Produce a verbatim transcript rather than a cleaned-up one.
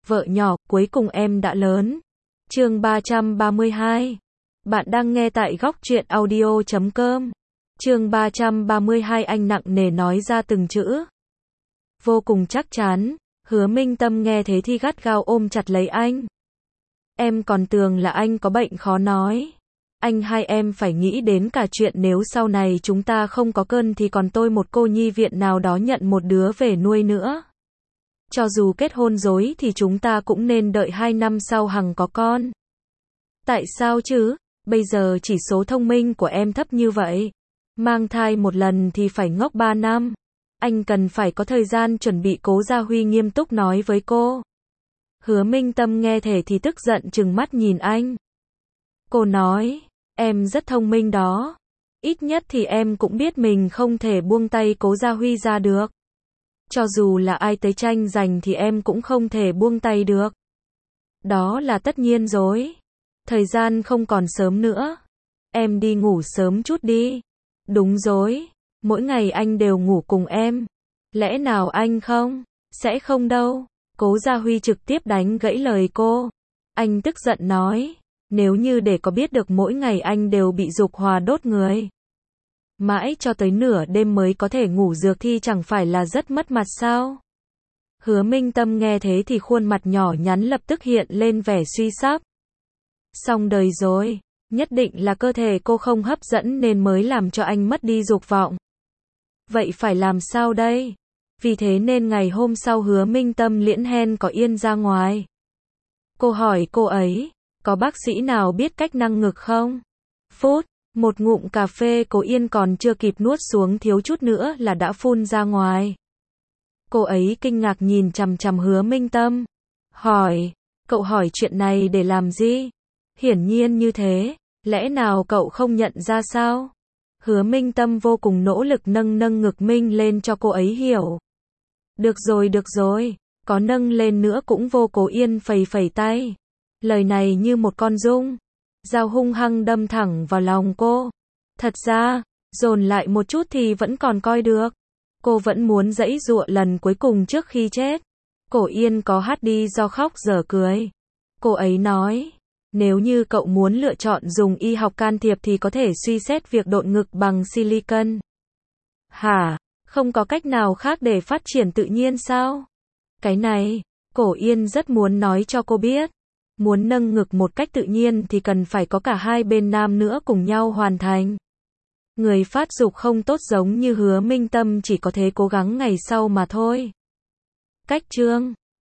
Vợ nhỏ, cuối cùng em đã lớn. Chương ba trăm ba mươi hai. Bạn đang nghe tại góc truyện audio chấm com. Chương ba trăm ba mươi hai anh nặng nề nói ra từng chữ. Vô cùng chắc chắn, Hứa Minh Tâm nghe thế thì gắt gao ôm chặt lấy anh. Em còn tưởng là anh có bệnh khó nói. Anh hai em phải nghĩ đến cả chuyện nếu sau này chúng ta không có cơn thì còn tôi một cô nhi viện nào đó nhận một đứa về nuôi nữa. Cho dù kết hôn dối thì chúng ta cũng nên đợi hai năm sau hằng có con. Tại sao chứ? Bây giờ chỉ số thông minh của em thấp như vậy. Mang thai một lần thì phải ngốc ba năm. Anh cần phải có thời gian chuẩn bị. Cố Gia Huy nghiêm túc nói với cô. Hứa Minh Tâm nghe thế thì tức giận trừng mắt nhìn anh. Cô nói, em rất thông minh đó. Ít nhất thì em cũng biết mình không thể buông tay Cố Gia Huy ra được. Cho dù là ai tới tranh giành thì em cũng không thể buông tay được. Đó là tất nhiên rồi. Thời gian không còn sớm nữa. Em đi ngủ sớm chút đi. Đúng rồi. Mỗi ngày anh đều ngủ cùng em. Lẽ nào anh không? Sẽ không đâu. Cố Gia Huy trực tiếp đánh gãy lời cô. Anh tức giận nói. Nếu như để có biết được mỗi ngày anh đều bị dục hỏa đốt người. Mãi cho tới nửa đêm mới có thể ngủ dược thì chẳng phải là rất mất mặt sao? Hứa Minh Tâm nghe thế thì khuôn mặt nhỏ nhắn lập tức hiện lên vẻ suy sáp. Xong đời rồi, nhất định là cơ thể cô không hấp dẫn nên mới làm cho anh mất đi dục vọng. Vậy phải làm sao đây? Vì thế nên ngày hôm sau Hứa Minh Tâm liễn hen có yên ra ngoài. Cô hỏi cô ấy, có bác sĩ nào biết cách nâng ngực không? Phút. Một ngụm cà phê Cố Yên còn chưa kịp nuốt xuống thiếu chút nữa là đã phun ra ngoài. Cô ấy kinh ngạc nhìn chằm chằm Hứa Minh Tâm. Hỏi, cậu hỏi chuyện này để làm gì? Hiển nhiên như thế, lẽ nào cậu không nhận ra sao? Hứa Minh Tâm vô cùng nỗ lực nâng nâng ngực Minh lên cho cô ấy hiểu. Được rồi được rồi, có nâng lên nữa cũng vô. Cố Yên phẩy phẩy tay. Lời này như một con dao dao hung hăng đâm thẳng vào lòng cô. Thật ra, dồn lại một chút thì vẫn còn coi được. Cô vẫn muốn giãy giụa lần cuối cùng trước khi chết. Cố Yên có hát đi do khóc dở cười. Cô ấy nói, nếu như cậu muốn lựa chọn dùng y học can thiệp thì có thể suy xét việc độn ngực bằng silicon. Hả? Không có cách nào khác để phát triển tự nhiên sao? Cái này, Cố Yên rất muốn nói cho cô biết. Muốn nâng ngực một cách tự nhiên thì cần phải có cả hai bên nam nữa cùng nhau hoàn thành. Người phát dục không tốt giống như Hứa Minh Tâm chỉ có thể cố gắng ngày sau mà thôi. Cách chương